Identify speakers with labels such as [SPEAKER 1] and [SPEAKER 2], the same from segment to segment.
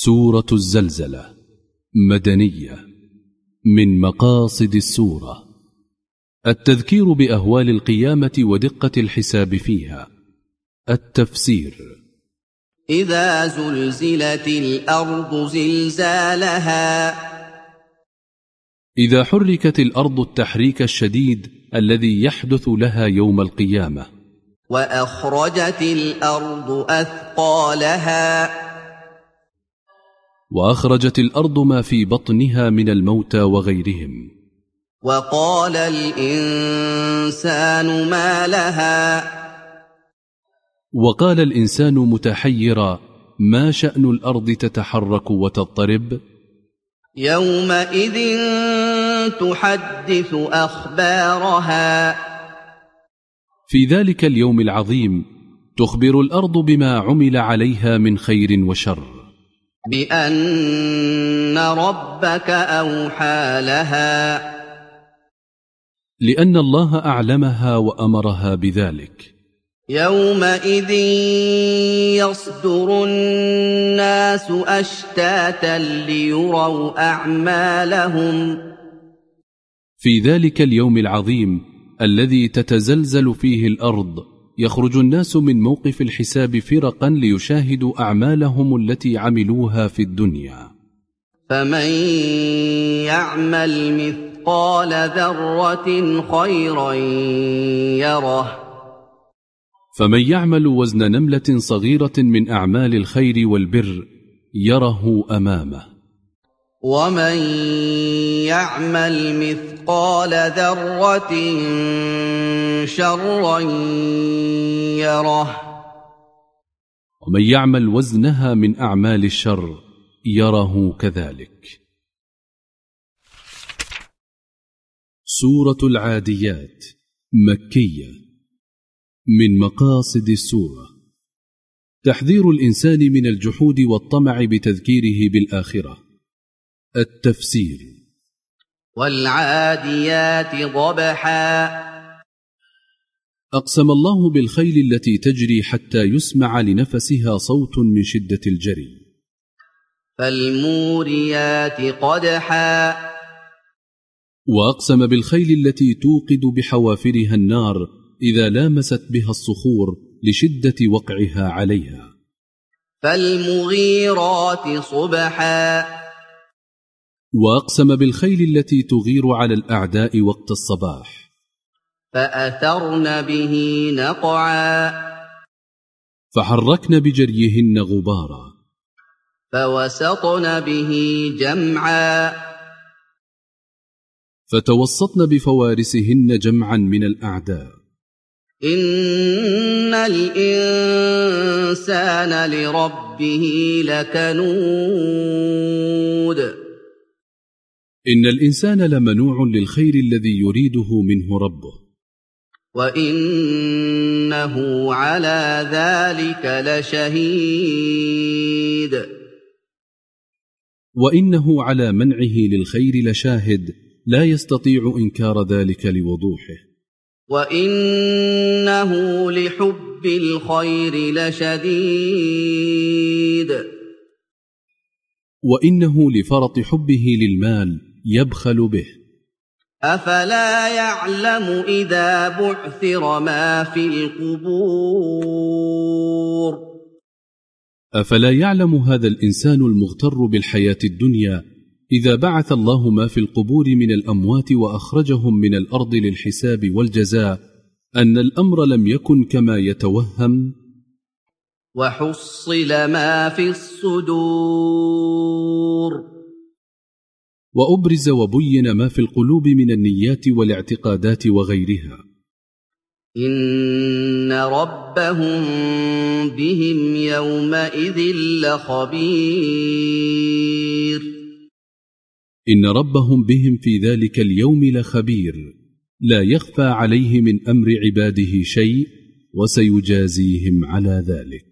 [SPEAKER 1] سورة الزلزلة مدنية. من مقاصد السورة التذكير بأهوال القيامة ودقة الحساب فيها. التفسير:
[SPEAKER 2] إذا زلزلت الأرض زلزالها،
[SPEAKER 1] إذا حركت الأرض التحريك الشديد الذي يحدث لها يوم القيامة.
[SPEAKER 2] وأخرجت الأرض أثقالها،
[SPEAKER 1] وأخرجت الأرض ما في بطنها من الموتى وغيرهم.
[SPEAKER 2] وقال الإنسان ما لها،
[SPEAKER 1] وقال الإنسان متحيرا: ما شأن الأرض تتحرك وتضطرب؟
[SPEAKER 2] يومئذ تحدث أخبارها،
[SPEAKER 1] في ذلك اليوم العظيم تخبر الأرض بما عمل عليها من خير وشر،
[SPEAKER 2] بأن ربك أوحى لها،
[SPEAKER 1] لأن الله أعلمها وأمرها بذلك.
[SPEAKER 2] يومئذ يصدر الناس أشتاتا ليروا أعمالهم،
[SPEAKER 1] في ذلك اليوم العظيم الذي تتزلزل فيه الأرض يخرج الناس من موقف الحساب فرقا ليشاهدوا أعمالهم التي عملوها في الدنيا.
[SPEAKER 2] فمن يعمل مثقال ذرة خيرا يره،
[SPEAKER 1] فمن يعمل وزن نملة صغيرة من أعمال الخير والبر يره أمامه.
[SPEAKER 2] ومن يعمل مثقال ذرة شرا يره،
[SPEAKER 1] ومن يعمل وزنها من أعمال الشر يره كذلك. سورة العاديات مكية. من مقاصد السورة تحذير الإنسان من الجحود والطمع بتذكيره بالآخرة. التفسير:
[SPEAKER 2] والعاديات ضبحا،
[SPEAKER 1] أقسم الله بالخيل التي تجري حتى يسمع لنفسها صوت من شدة الجري.
[SPEAKER 2] فالموريات قدحا،
[SPEAKER 1] وأقسم بالخيل التي توقد بحوافرها النار إذا لامست بها الصخور لشدة وقعها عليها.
[SPEAKER 2] فالمغيرات صبحا،
[SPEAKER 1] وأقسم بالخيل التي تغير على الأعداء وقت الصباح.
[SPEAKER 2] فأثرن به نقعا،
[SPEAKER 1] فحركن بجريهن غبارا.
[SPEAKER 2] فوسطن به جمعا،
[SPEAKER 1] فتوسطن بفوارسهن جمعا من الأعداء.
[SPEAKER 2] إن الإنسان لربه لكنود،
[SPEAKER 1] إن الإنسان لمنوع للخير الذي يريده منه ربه.
[SPEAKER 2] وإنه على ذلك لشهيد،
[SPEAKER 1] وإنه على منعه للخير لشاهد لا يستطيع إنكار ذلك لوضوحه.
[SPEAKER 2] وإنه لحب الخير لشديد،
[SPEAKER 1] وإنه لفرط حبه للمال يبخل به.
[SPEAKER 2] أفلا يعلم إذا بعثر ما في القبور،
[SPEAKER 1] أفلا يعلم هذا الإنسان المغتر بالحياة الدنيا إذا بعث الله ما في القبور من الأموات وأخرجهم من الأرض للحساب والجزاء أن الأمر لم يكن كما يتوهم.
[SPEAKER 2] وحصل ما في الصدور،
[SPEAKER 1] وأبرز وبين ما في القلوب من النيات والاعتقادات وغيرها.
[SPEAKER 2] إن ربهم بهم يومئذ لخبير،
[SPEAKER 1] إن ربهم بهم في ذلك اليوم لخبير، لا يخفى عليه من أمر عباده شيء، وسيجازيهم على ذلك.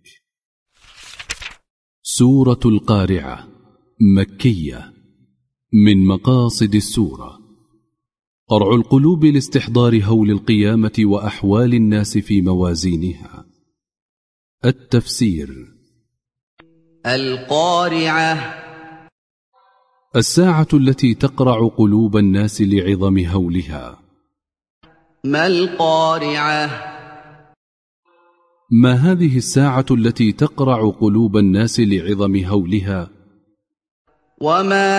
[SPEAKER 1] سورة القارعة مكية. من مقاصد السورة قرع القلوب لاستحضار هول القيامة وأحوال الناس في موازينها. التفسير:
[SPEAKER 2] القارعة
[SPEAKER 1] الساعة التي تقرع قلوب الناس لعظم هولها.
[SPEAKER 2] ما القارعة
[SPEAKER 1] ما هذه الساعة التي تقرع قلوب الناس لعظم هولها؟
[SPEAKER 2] وما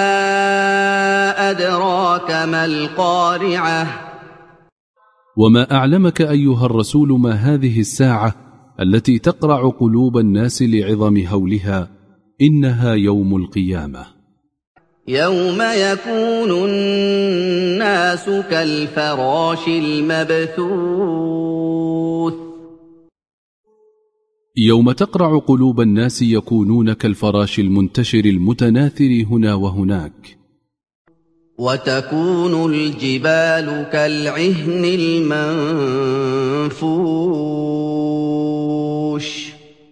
[SPEAKER 2] أدراك ما القارعة
[SPEAKER 1] وما أعلمك أيها الرسول ما هذه الساعة التي تقرع قلوب الناس لعظم هولها؟ إنها يوم القيامة،
[SPEAKER 2] يوم يكون الناس كالفراش المبثوث.
[SPEAKER 1] يوم تقرع قلوب الناس يكونون كالفراش المنتشر المتناثر هنا وهناك.
[SPEAKER 2] وتكون الجبال كالعهن المنفوش.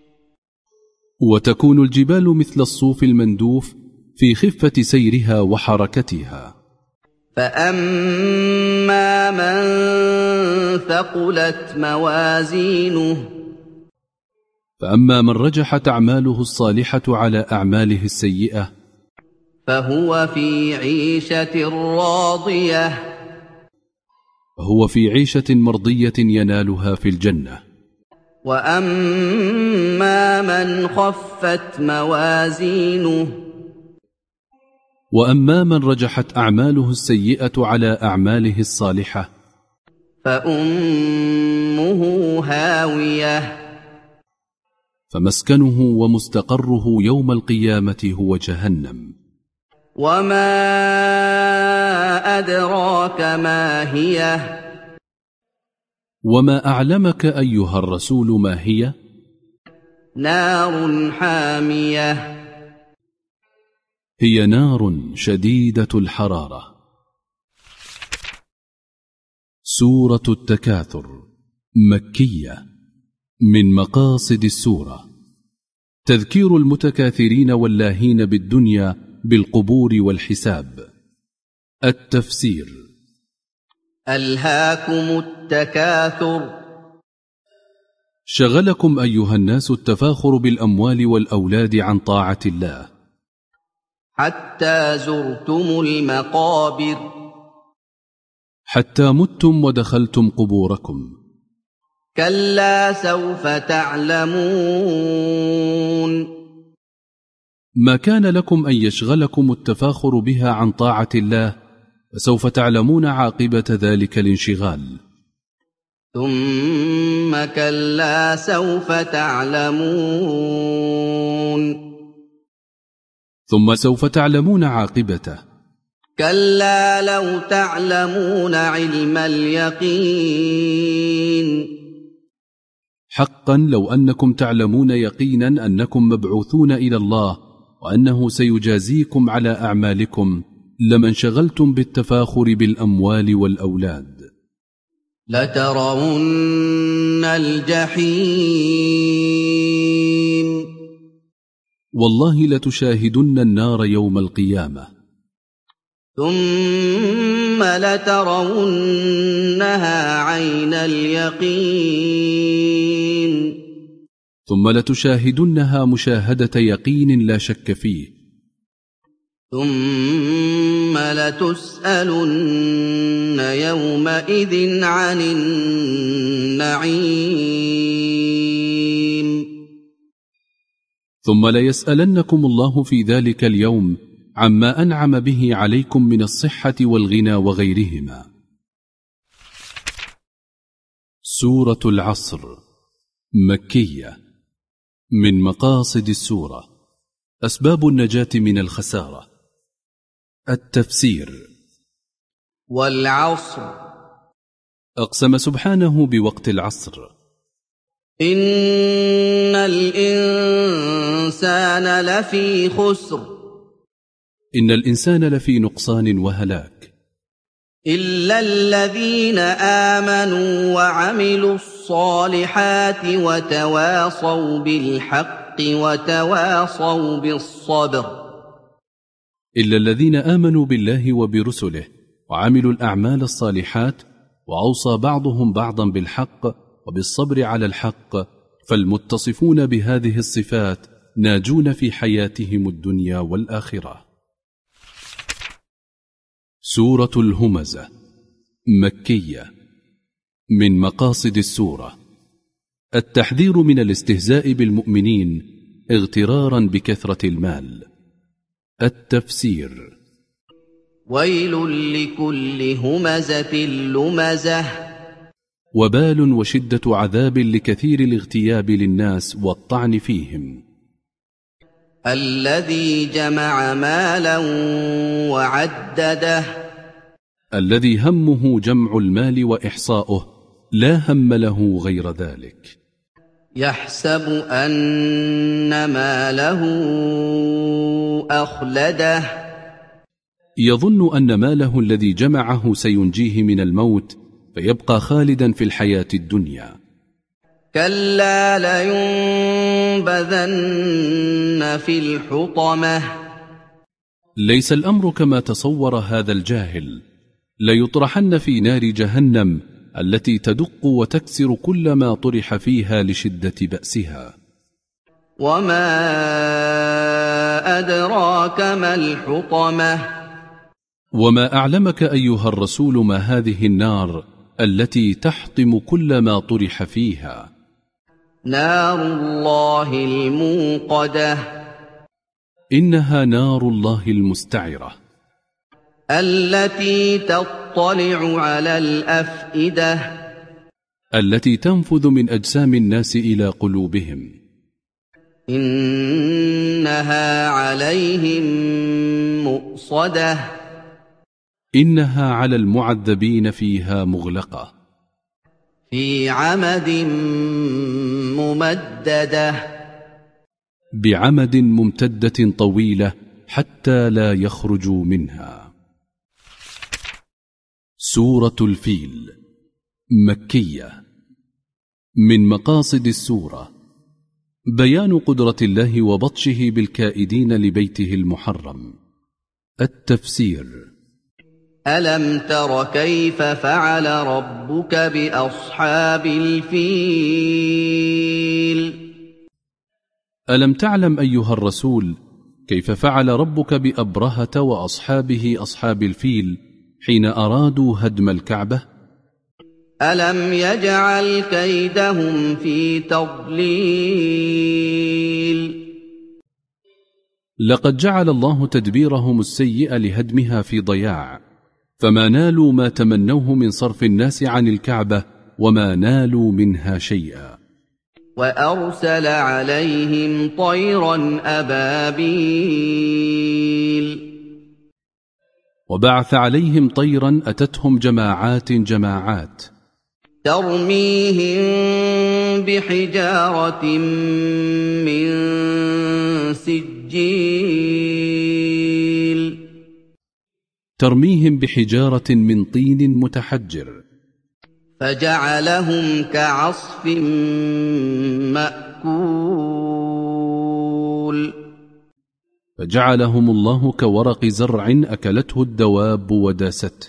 [SPEAKER 1] وتكون الجبال مثل الصوف المندوف في خفة سيرها وحركتها.
[SPEAKER 2] فأما من ثقلت موازينه
[SPEAKER 1] فأما من رجحت أعماله الصالحة على أعماله السيئة
[SPEAKER 2] فهو في عيشة راضية.
[SPEAKER 1] هو في عيشة مرضية ينالها في الجنة.
[SPEAKER 2] وأما من خفت موازينه
[SPEAKER 1] وأما من رجحت أعماله السيئة على أعماله الصالحة
[SPEAKER 2] فأمه هاوية.
[SPEAKER 1] فمسكنه ومستقره يوم القيامة هو جهنم.
[SPEAKER 2] وما أدراك ما هي
[SPEAKER 1] وما أعلمك أيها الرسول ما هي؟
[SPEAKER 2] نار حامية.
[SPEAKER 1] هي نار شديدة الحرارة. سورة التكاثر مكية. من مقاصد السورة تذكير المتكاثرين واللاهين بالدنيا بالقبور والحساب. التفسير:
[SPEAKER 2] ألهاكم التكاثر.
[SPEAKER 1] شغلكم أيها الناس التفاخر بالأموال والأولاد عن طاعة الله،
[SPEAKER 2] حتى زرتم المقابر.
[SPEAKER 1] حتى متم ودخلتم قبوركم.
[SPEAKER 2] كلا سوف تعلمون.
[SPEAKER 1] ما كان لكم أن يشغلكم التفاخر بها عن طاعة الله، فسوف تعلمون عاقبة ذلك الانشغال.
[SPEAKER 2] ثم كلا سوف تعلمون.
[SPEAKER 1] ثم سوف تعلمون عاقبته.
[SPEAKER 2] كلا لو تعلمون علم اليقين.
[SPEAKER 1] حقا لو أنكم تعلمون يقينا أنكم مبعوثون إلى الله وأنه سيجازيكم على أعمالكم لما انشغلتم بالتفاخر بالأموال والأولاد.
[SPEAKER 2] لترون الجحيم.
[SPEAKER 1] والله لتشاهدن النار يوم القيامة.
[SPEAKER 2] ثم لترونها عين اليقين.
[SPEAKER 1] ثم لتشاهدنها مشاهدة يقين لا شك فيه.
[SPEAKER 2] ثم لتسألن يومئذ عن النعيم.
[SPEAKER 1] ثم ليسألنكم الله في ذلك اليوم عما أنعم به عليكم من الصحة والغنى وغيرهما. سورة العصر مكية. من مقاصد السورة أسباب النجاة من الخسارة. التفسير:
[SPEAKER 2] والعصر.
[SPEAKER 1] أقسم سبحانه بوقت العصر.
[SPEAKER 2] إن الإنسان لفي خسر.
[SPEAKER 1] إن الإنسان لفي نقصان وهلاك،
[SPEAKER 2] إلا الذين آمنوا وعملوا الصالحات وتواصوا بالحق وتواصوا بالصبر.
[SPEAKER 1] إلا الذين آمنوا بالله وبرسله وعملوا الأعمال الصالحات وأوصى بعضهم بعضا بالحق وبالصبر على الحق، فالمتصفون بهذه الصفات ناجون في حياتهم الدنيا والآخرة. سورة الهمزة مكية. من مقاصد السورة التحذير من الاستهزاء بالمؤمنين اغترارا بكثرة المال. التفسير:
[SPEAKER 2] ويل لكل همزة لمزة.
[SPEAKER 1] وبال وشدة عذاب لكثير الاغتياب للناس والطعن فيهم.
[SPEAKER 2] الذي جمع مالا وعدده.
[SPEAKER 1] الذي همه جمع المال وإحصاؤه، لا هم له غير ذلك.
[SPEAKER 2] يحسب أن ماله أخلده.
[SPEAKER 1] يظن أن ماله الذي جمعه سينجيه من الموت، فيبقى خالدا في الحياة الدنيا.
[SPEAKER 2] كلا لينبذن في الحطمة.
[SPEAKER 1] ليس الأمر كما تصور هذا الجاهل، ليطرحن في نار جهنم التي تدق وتكسر كل ما طرح فيها لشدة بأسها.
[SPEAKER 2] وما أدراك ما الحطمة.
[SPEAKER 1] وما أعلمك أيها الرسول ما هذه النار التي تحطم كل ما طرح فيها.
[SPEAKER 2] نار الله الموقدة.
[SPEAKER 1] إنها نار الله المستعرة،
[SPEAKER 2] التي تطلع على الأفئدة.
[SPEAKER 1] التي تنفذ من أجسام الناس إلى قلوبهم.
[SPEAKER 2] إنها عليهم مؤصدة.
[SPEAKER 1] إنها على المعذبين فيها مغلقة.
[SPEAKER 2] في عمد ممددة.
[SPEAKER 1] بعمد ممتدة طويلة حتى لا يخرجوا منها. سورة الفيل مكية. من مقاصد السورة بيان قدرة الله وبطشه بالكائدين لبيته المحرم. التفسير:
[SPEAKER 2] ألم تر كيف فعل ربك بأصحاب الفيل؟
[SPEAKER 1] ألم تعلم أيها الرسول كيف فعل ربك بأبرهة وأصحابه أصحاب الفيل حين أرادوا هدم الكعبة؟
[SPEAKER 2] ألم يجعل كيدهم في تضليل؟
[SPEAKER 1] لقد جعل الله تدبيرهم السيء لهدمها في ضياع، فما نالوا ما تمنوه من صرف الناس عن الكعبة، وما نالوا منها شيئا.
[SPEAKER 2] وأرسل عليهم طيرا أبابيل.
[SPEAKER 1] وبعث عليهم طيرا أتتهم جماعات جماعات،
[SPEAKER 2] ترميهم بحجارة من سجيل.
[SPEAKER 1] ترميهم بحجارة من طين متحجر،
[SPEAKER 2] فجعلهم كعصف مأكول.
[SPEAKER 1] فجعلهم الله كورق زرع أكلته الدواب وداسته.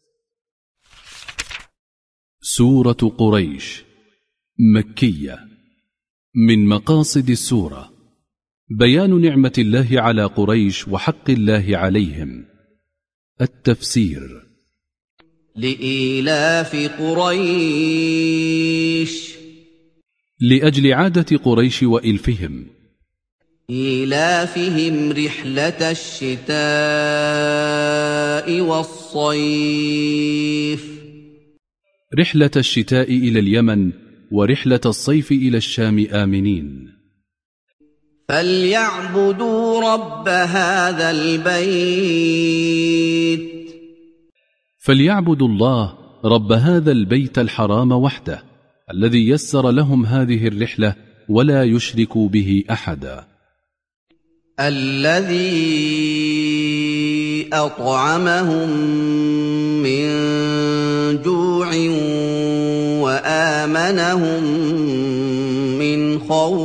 [SPEAKER 1] سورة قريش مكية. من مقاصد السورة بيان نعمة الله على قريش وحق الله عليهم. التفسير:
[SPEAKER 2] لإيلاف قريش.
[SPEAKER 1] لأجل عادة قريش وإلفهم.
[SPEAKER 2] إيلافهم رحلة الشتاء والصيف.
[SPEAKER 1] رحلة الشتاء إلى اليمن ورحلة الصيف إلى الشام آمنين.
[SPEAKER 2] فليعبدوا رب هذا البيت.
[SPEAKER 1] فليعبدوا الله رب هذا البيت الحرام وحده، الذي يسر لهم هذه الرحلة ولا يشركوا به أحدا.
[SPEAKER 2] الذي أطعمهم من جوع وآمنهم من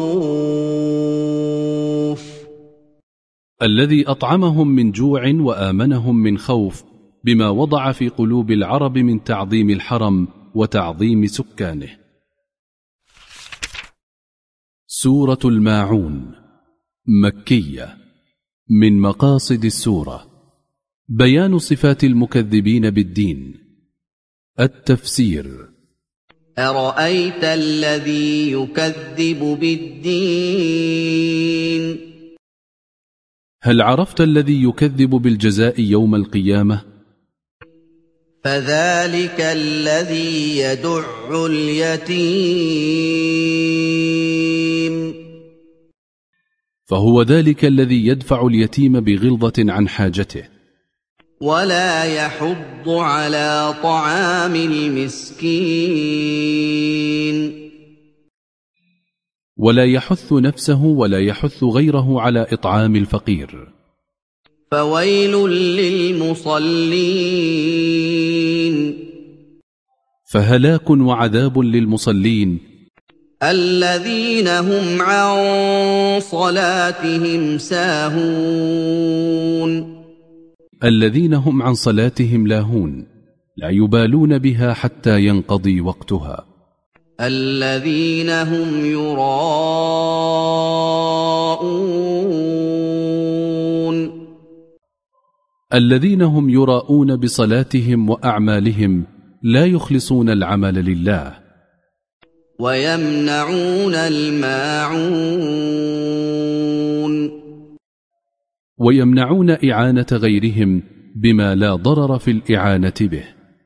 [SPEAKER 2] خوف.
[SPEAKER 1] الذي أطعمهم من جوع وآمنهم من خوف، بما وضع في قلوب العرب من تعظيم الحرم وتعظيم سكانه. سورة الماعون مكية. من مقاصد السورة بيان صفات المكذبين بالدين. التفسير.
[SPEAKER 2] أرأيت الذي يكذب بالدين؟
[SPEAKER 1] هل عرفت الذي يكذب بالجزاء يوم القيامة؟
[SPEAKER 2] فذلك الذي يدع اليتيم.
[SPEAKER 1] فهو ذلك الذي يدفع اليتيم بغلظة عن حاجته.
[SPEAKER 2] ولا يحض على طعام المسكين.
[SPEAKER 1] ولا يحث نفسه ولا يحث غيره على إطعام الفقير.
[SPEAKER 2] فويل للمصلين.
[SPEAKER 1] فهلاك وعذاب للمصلين
[SPEAKER 2] الذين هم عن صلاتهم ساهون.
[SPEAKER 1] الذين هم عن صلاتهم لاهون، لا يبالون بها حتى ينقضي وقتها.
[SPEAKER 2] الذين هم يراءون.
[SPEAKER 1] الذين هم يراءون بصلاتهم وأعمالهم، لا يخلصون العمل لله.
[SPEAKER 2] ويمنعون الماعون.
[SPEAKER 1] ويمنعون إعانة غيرهم بما لا ضرر في الإعانة به.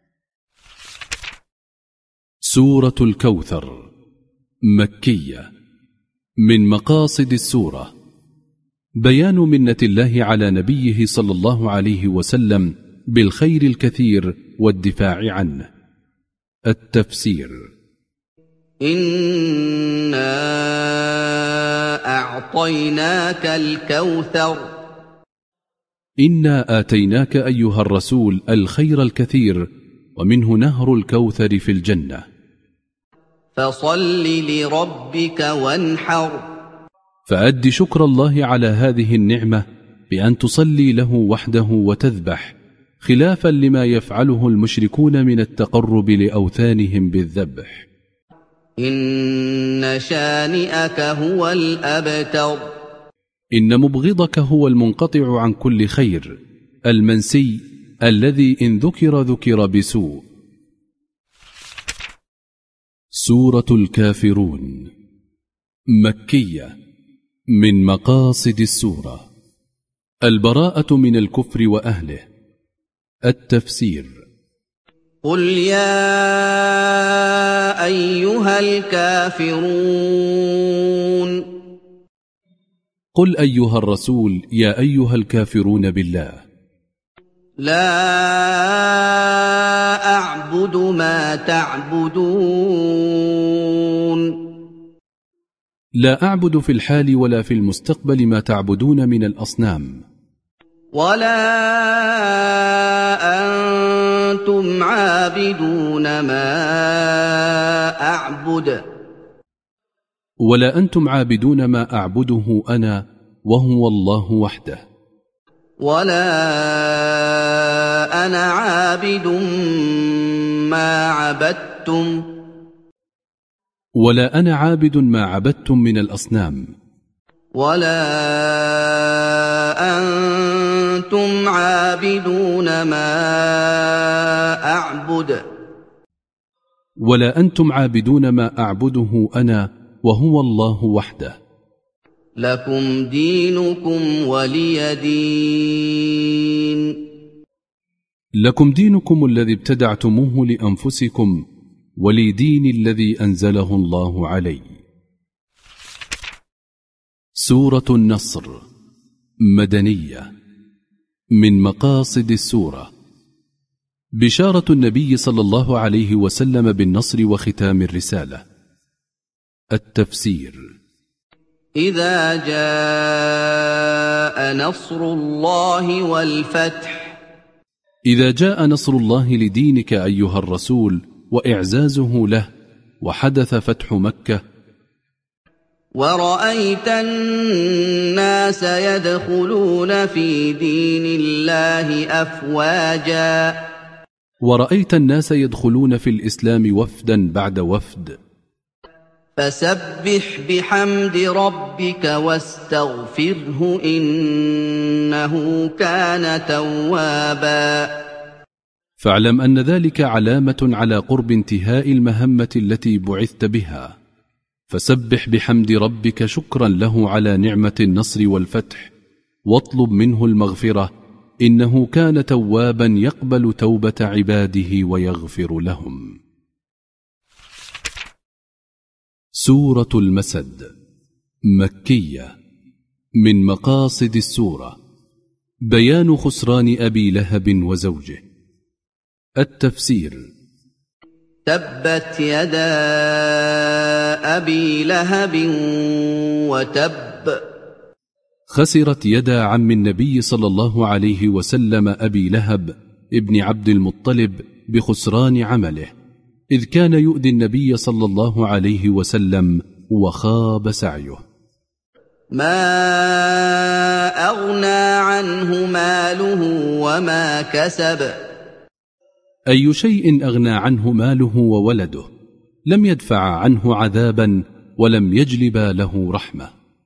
[SPEAKER 1] سورة الكوثر مكية. من مقاصد السورة بيان منة الله على نبيه صلى الله عليه وسلم بالخير الكثير والدفاع عنه. التفسير.
[SPEAKER 2] إنا أعطيناك الكوثر.
[SPEAKER 1] إنا آتيناك أيها الرسول الخير الكثير، ومنه نهر الكوثر في الجنة.
[SPEAKER 2] فصل لربك وانحر.
[SPEAKER 1] فأد شكر الله على هذه النعمة بأن تصلي له وحده وتذبح، خلافا لما يفعله المشركون من التقرب لأوثانهم بالذبح.
[SPEAKER 2] إن شانئك هو الأبتر.
[SPEAKER 1] إن مبغضك هو المنقطع عن كل خير، المنسي الذي إن ذكر بسوء. سورة الكافرون مكية. من مقاصد السورة البراءة من الكفر وأهله. التفسير.
[SPEAKER 2] قل يا أيها الكافرون.
[SPEAKER 1] قل أيها الرسول يا أيها الكافرون بالله.
[SPEAKER 2] لا أعبد ما تعبدون.
[SPEAKER 1] لا أعبد في الحال ولا في المستقبل ما تعبدون من الأصنام.
[SPEAKER 2] ولا أنتم عابدون ما أعبد.
[SPEAKER 1] ولا أنتم عابدون ما أعبده أنا، وهو الله وحده.
[SPEAKER 2] ولا أنا عابد ما عبدتم.
[SPEAKER 1] ولا أنا عابد ما عبدتم من الأصنام.
[SPEAKER 2] ولا أنتم عابدون ما أعبد.
[SPEAKER 1] ولا أنتم عابدون ما أعبده أنا، وهو الله وحده.
[SPEAKER 2] لكم دينكم ولي دين.
[SPEAKER 1] لكم دينكم الذي ابتدعتموه لأنفسكم، ولي دين الذي أنزله الله علي. سورة النصر مدنية. من مقاصد السورة بشارة النبي صلى الله عليه وسلم بالنصر وختام الرسالة. التفسير.
[SPEAKER 2] إذا جاء نصر الله والفتح.
[SPEAKER 1] إذا جاء نصر الله لدينك أيها الرسول وإعزازه له، وحدث فتح مكة.
[SPEAKER 2] ورأيت الناس يدخلون في دين الله أفواجا.
[SPEAKER 1] ورأيت الناس يدخلون في الإسلام وفدا بعد وفد.
[SPEAKER 2] فسبح بحمد ربك واستغفره إنه كان توابا.
[SPEAKER 1] فاعلم أن ذلك علامة على قرب انتهاء المهمة التي بعثت بها، فسبح بحمد ربك شكرا له على نعمة النصر والفتح، واطلب منه المغفرة إنه كان توابا يقبل توبة عباده ويغفر لهم. سورة المسد مكية. من مقاصد السورة بيان خسران أبي لهب وزوجه. التفسير:
[SPEAKER 2] تبت يدا أبي لهب وتب.
[SPEAKER 1] خسرت يدا عم النبي صلى الله عليه وسلم أبي لهب ابن عبد المطلب بخسران عمله، إذ كان يؤذي النبي صلى الله عليه وسلم وخاب سعيه.
[SPEAKER 2] ما أغنى عنه ماله وما كسب.
[SPEAKER 1] أي شيء أغنى عنه ماله وولده، لم يدفع عنه عذابا ولم يجلبا له رحمة.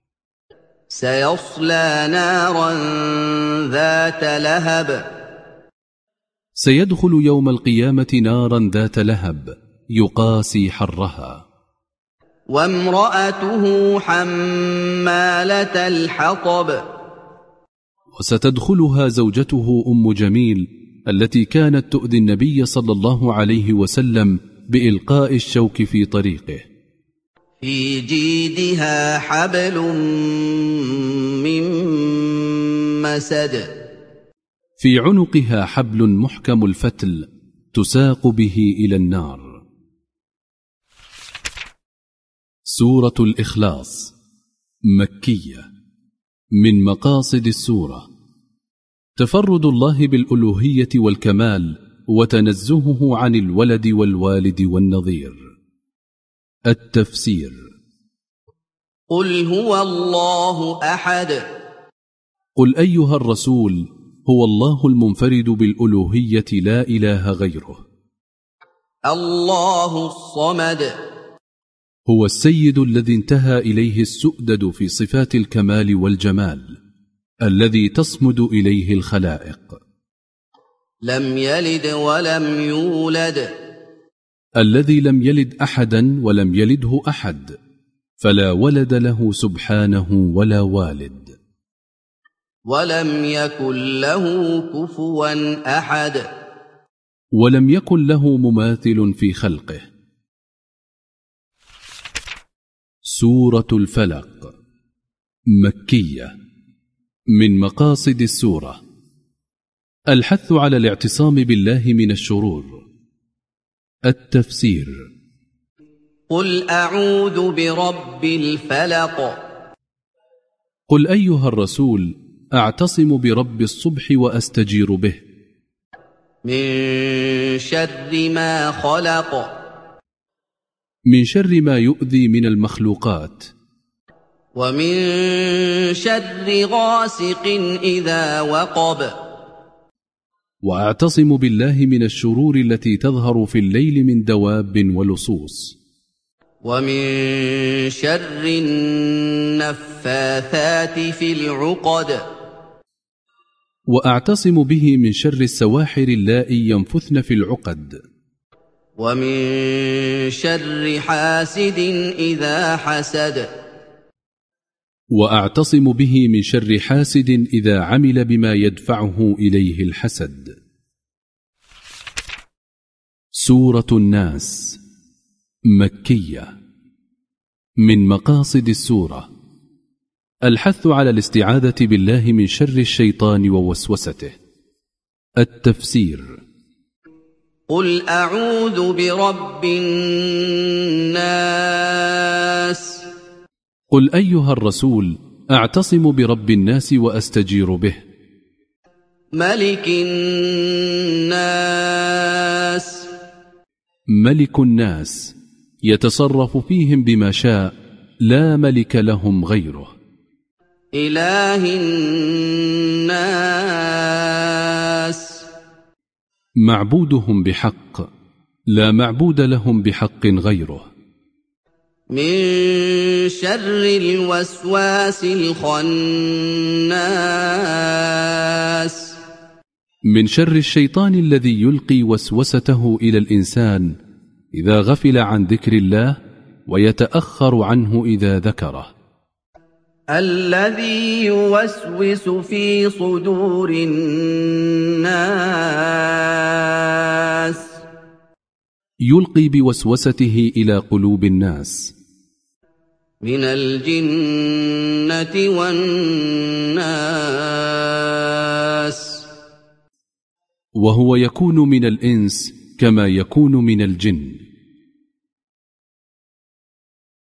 [SPEAKER 2] سيصلى نارا ذات لهب.
[SPEAKER 1] سيدخل يوم القيامة نارا ذات لهب يقاسي حرها.
[SPEAKER 2] وامرأته حمالة الحطب.
[SPEAKER 1] وستدخلها زوجته أم جميل التي كانت تؤذي النبي صلى الله عليه وسلم بإلقاء الشوك في طريقه.
[SPEAKER 2] في جيدها حبل من مسد.
[SPEAKER 1] في عنقها حبل محكم الفتل تساق به إلى النار. سورة الإخلاص مكية. من مقاصد السورة تفرد الله بالألوهية والكمال وتنزهه عن الولد والوالد والنظير. التفسير:
[SPEAKER 2] قل هو الله أحد.
[SPEAKER 1] قل أيها الرسول هو الله المنفرد بالألوهية لا إله غيره.
[SPEAKER 2] الله الصمد.
[SPEAKER 1] هو السيد الذي انتهى إليه السؤدد في صفات الكمال والجمال، الذي تصمد إليه الخلائق.
[SPEAKER 2] لم يلد ولم يولد.
[SPEAKER 1] الذي لم يلد أحدا ولم يلده أحد، فلا ولد له سبحانه ولا والد.
[SPEAKER 2] ولم يكن له كفوا أحد.
[SPEAKER 1] ولم يكن له مماثل في خلقه. سورة الفلق مكية. من مقاصد السورة الحث على الاعتصام بالله من الشرور. التفسير:
[SPEAKER 2] قل أعوذ برب الفلق.
[SPEAKER 1] قل أيها الرسول أعتصم برب الصبح وأستجير به.
[SPEAKER 2] من شر ما خلق.
[SPEAKER 1] من شر ما يؤذي من المخلوقات.
[SPEAKER 2] ومن شر غاسق إذا وقب.
[SPEAKER 1] وأعتصم بالله من الشرور التي تظهر في الليل من دواب ولصوص.
[SPEAKER 2] ومن شر النفاثات في العقد.
[SPEAKER 1] وأعتصم به من شر السواحر اللائي ينفثن في العقد.
[SPEAKER 2] ومن شر حاسد إذا حسد.
[SPEAKER 1] وأعتصم به من شر حاسد إذا عمل بما يدفعه إليه الحسد. سورة الناس مكية. من مقاصد السورة الحث على الاستعاذة بالله من شر الشيطان ووسوسته. التفسير:
[SPEAKER 2] قل أعوذ برب الناس.
[SPEAKER 1] قل أيها الرسول أعتصم برب الناس وأستجير به.
[SPEAKER 2] ملك الناس.
[SPEAKER 1] ملك الناس يتصرف فيهم بما شاء، لا ملك لهم غيره.
[SPEAKER 2] إله الناس.
[SPEAKER 1] معبودهم بحق، لا معبود لهم بحق غيره.
[SPEAKER 2] من شر الوسواس الخناس
[SPEAKER 1] من شر الشيطان الذي يلقي وسوسته إلى الإنسان إذا غفل عن ذكر الله ويتأخر عنه إذا ذكره.
[SPEAKER 2] الذي يوسوس في صدور الناس
[SPEAKER 1] يلقي بوسوسته إلى قلوب الناس
[SPEAKER 2] من الجنة والناس،
[SPEAKER 1] وهو يكون من الإنس كما يكون من الجن.